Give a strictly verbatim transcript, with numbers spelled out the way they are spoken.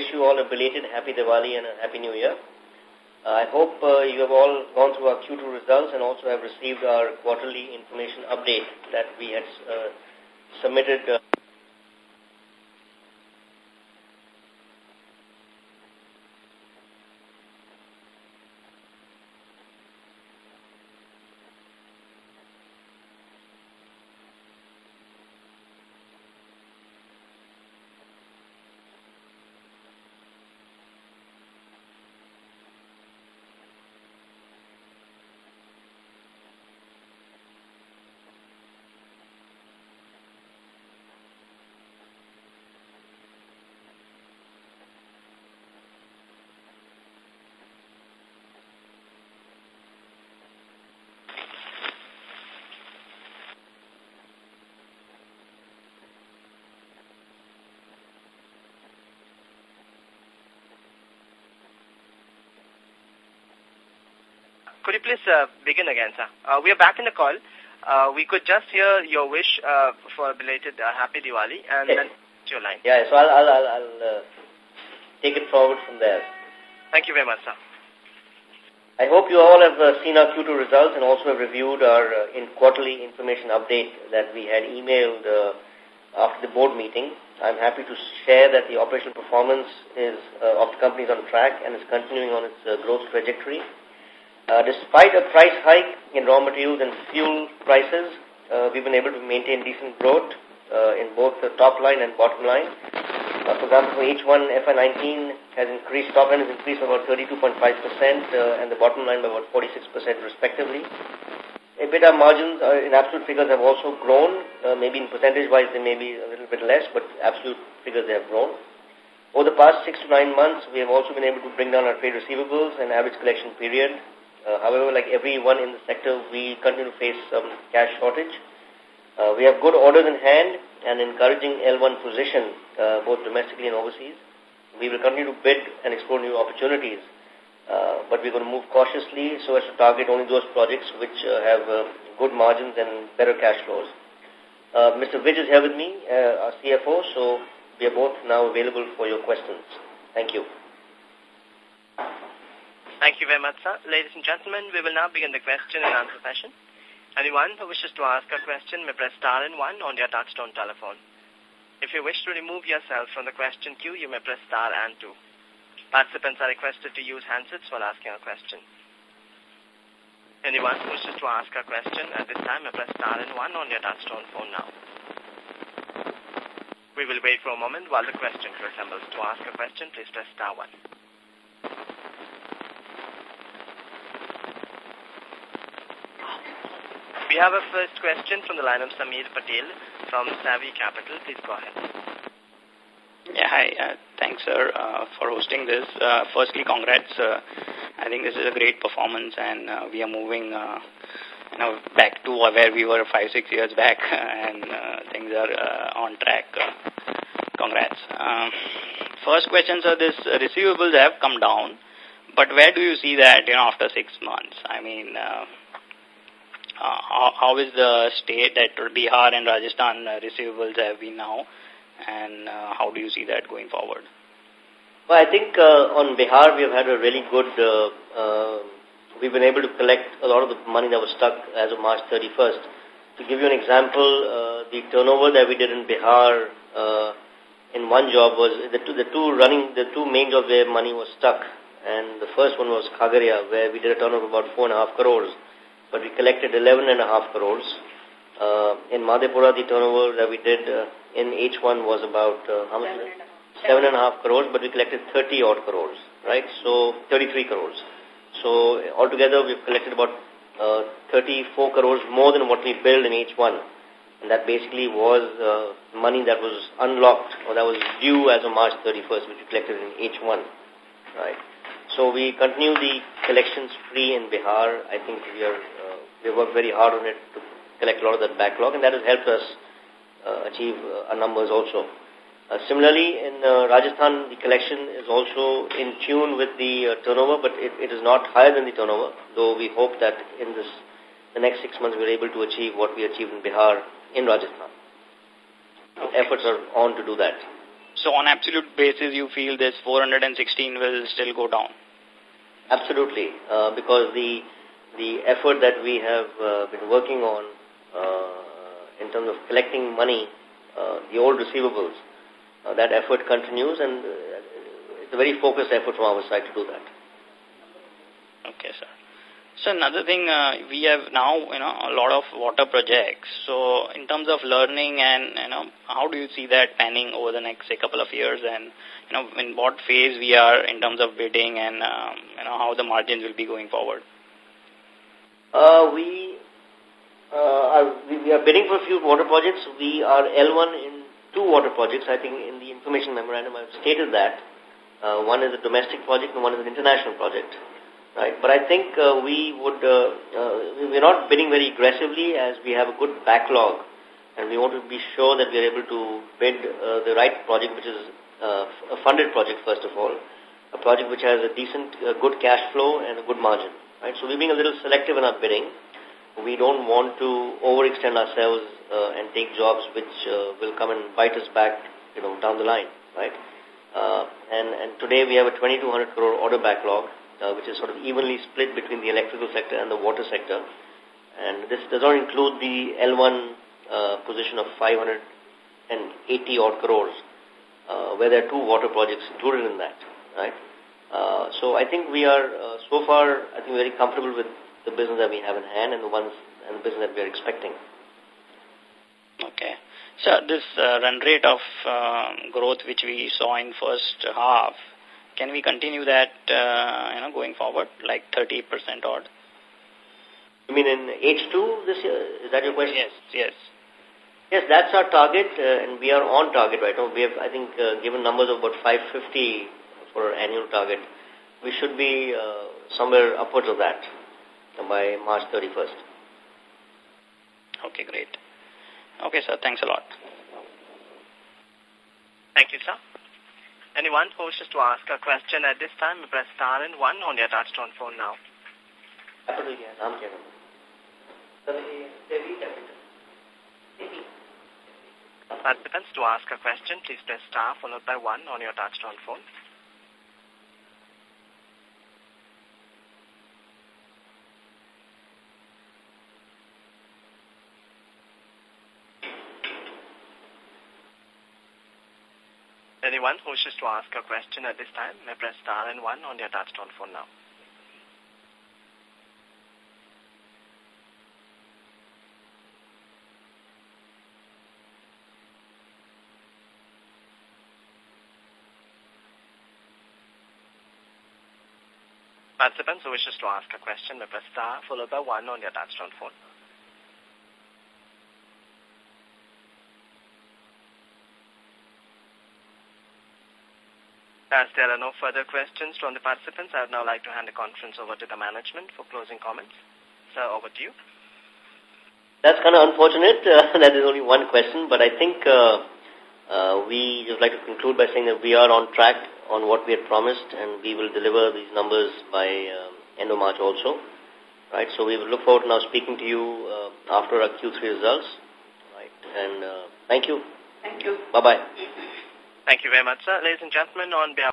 you all a belated Happy Diwali and a Happy New Year. Uh, I hope uh, you have all gone through our Q two results and also have received our quarterly information update that we had uh, submitted. Uh, Could you please uh, begin again, sir? Uh, we are back in the call. Uh, we could just hear your wish uh, for a belated uh, Happy Diwali and yes. then to your line. Yeah, so I'll, I'll, I'll, I'll uh, take it forward from there. Thank you very much, sir. I hope you all have uh, seen our Q two results and also have reviewed our uh, in quarterly information update that we had emailed uh, after the board meeting. I'm happy to share that the operational performance is uh, of the company is on track and is continuing on its uh, growth trajectory. Uh, despite a price hike in raw materials and fuel prices, uh, we've been able to maintain decent growth uh, in both the top line and bottom line. Uh, for example, for H one F Y nineteen has increased, top line has increased by about thirty-two point five percent uh, and the bottom line by about forty-six percent respectively. EBITDA margins uh, in absolute figures have also grown. Uh, maybe in percentage-wise they may be a little bit less, but absolute figures they have grown. Over the past six to nine months, we have also been able to bring down our trade receivables and average collection period. Uh, however, like everyone in the sector, we continue to face some cash shortage. Uh, we have good orders in hand and encouraging L one position, uh, both domestically and overseas. We will continue to bid and explore new opportunities, uh, but we're going to move cautiously so as to target only those projects which uh, have uh, good margins and better cash flows. Uh, Mister Vij is here with me, uh, our C F O, so we are both now available for your questions. Thank you. Thank you very much, sir. Ladies and gentlemen, we will now begin the question and answer session. Anyone who wishes to ask a question may press star and one on your touchtone telephone. If you wish to remove yourself from the question queue, you may press star and two. Participants are requested to use handsets while asking a question. Anyone who wishes to ask a question at this time may press star and one on your touchtone phone now. We will wait for a moment while the question queue assembles. To ask a question, please press star one. We have a first question from the line of Sameer Patel from Savvy Capital. Please go ahead. Yeah, hi. Uh, thanks, sir, uh, for hosting this. Uh, firstly, congrats. Uh, I think this is a great performance, and uh, we are moving uh, you know, back to where we were five, six years back, and uh, things are uh, on track. Uh, congrats. Um, first question, sir, this receivables have come down, but where do you see that, you know, after six months? I mean... Uh, Uh, how, how is the state that Bihar and Rajasthan uh, receivables have been now, and uh, how do you see that going forward? Well, I think uh, on Bihar we have had a really good, uh, uh, we've been able to collect a lot of the money that was stuck as of March thirty-first. To give you an example, uh, the turnover that we did in Bihar uh, in one job was, the two, the two running, the two main jobs where money was stuck, and the first one was Khagaria, where we did a turnover of about four and a half crores. But we collected eleven and a half crores. Uh, in Madhepura, the turnover that we did uh, in H one was about, uh, how much? Seven, Seven and a half crores, but we collected thirty odd crores, right? So, thirty-three crores. So, altogether, we've collected about uh, thirty-four crores more than what we billed in H one. And that basically was uh, money that was unlocked or that was due as of March thirty-first, which we collected in H one, right? So we continue the collection spree in Bihar. I think we are uh, we worked very hard on it to collect a lot of that backlog, and that has helped us uh, achieve uh, our numbers also. Uh, similarly, in uh, Rajasthan, the collection is also in tune with the uh, turnover, but it, it is not higher than the turnover, though we hope that in this the next six months we're able to achieve what we achieved in Bihar in Rajasthan. Okay. Efforts are on to do that. So on absolute basis, you feel this four hundred sixteen will still go down? Absolutely, uh, because the the effort that we have uh, been working on uh, in terms of collecting money, uh, the old receivables, uh, that effort continues, and uh, it's a very focused effort from our side to do that. Okay, sir. So another thing, uh, we have now, you know, a lot of water projects. So in terms of learning and, you know, how do you see that panning over the next, say, couple of years, and, you know, in what phase we are in terms of bidding, and, um, you know, how the margins will be going forward? Uh, we, uh, are, we, we are bidding for a few water projects. We are L one in two water projects. I think in the information memorandum I've stated that. Uh, one is a domestic project and one is an international project. Right, but I think uh, we would, uh, uh, we're not bidding very aggressively, as we have a good backlog, and we want to be sure that we're able to bid uh, the right project, which is uh, a funded project, first of all, a project which has a decent, uh, good cash flow and a good margin. Right, so we're being a little selective in our bidding. We don't want to overextend ourselves uh, and take jobs which uh, will come and bite us back, you know, down the line. Right, uh, and and today we have a twenty-two hundred crore order backlog, Uh, which is sort of evenly split between the electrical sector and the water sector. And this does not include the L one uh, position of five hundred eighty odd crores, uh, where there are two water projects included in that, right? Uh, so I think we are, uh, so far, I think very comfortable with the business that we have in hand and the ones and the business that we are expecting. Okay. So this uh, run rate of uh, growth which we saw in first half, can we continue that, uh, you know, going forward, like thirty percent odd? You mean in H two this year? Is that your question? Yes, yes. Yes, that's our target, uh, and we are on target right now. We have, I think, uh, given numbers of about five fifty for our annual target. We should be uh, somewhere upwards of that by March thirty-first. Okay, great. Okay, sir. Thanks a lot. Thank you, sir. Anyone who wishes to ask a question at this time, press star and one on your touchtone phone now. Participants, to ask a question, please press star followed by one on your touchtone phone. Anyone who wishes to ask a question at this time may press star and one on your touchtone phone now. Participants who wishes to ask a question may press star followed by one on your touchtone phone. As there are no further questions from the participants, I would now like to hand the conference over to the management for closing comments. Sir, over to you. That's kind of unfortunate uh, that there's only one question, but I think uh, uh, we just like to conclude by saying that we are on track on what we had promised, and we will deliver these numbers by um, end of March also. Right, so we will look forward to now speaking to you uh, after our Q three results. Right, and uh, thank you. Thank you. Bye-bye. Thank you very much, sir. Ladies and gentlemen, on behalf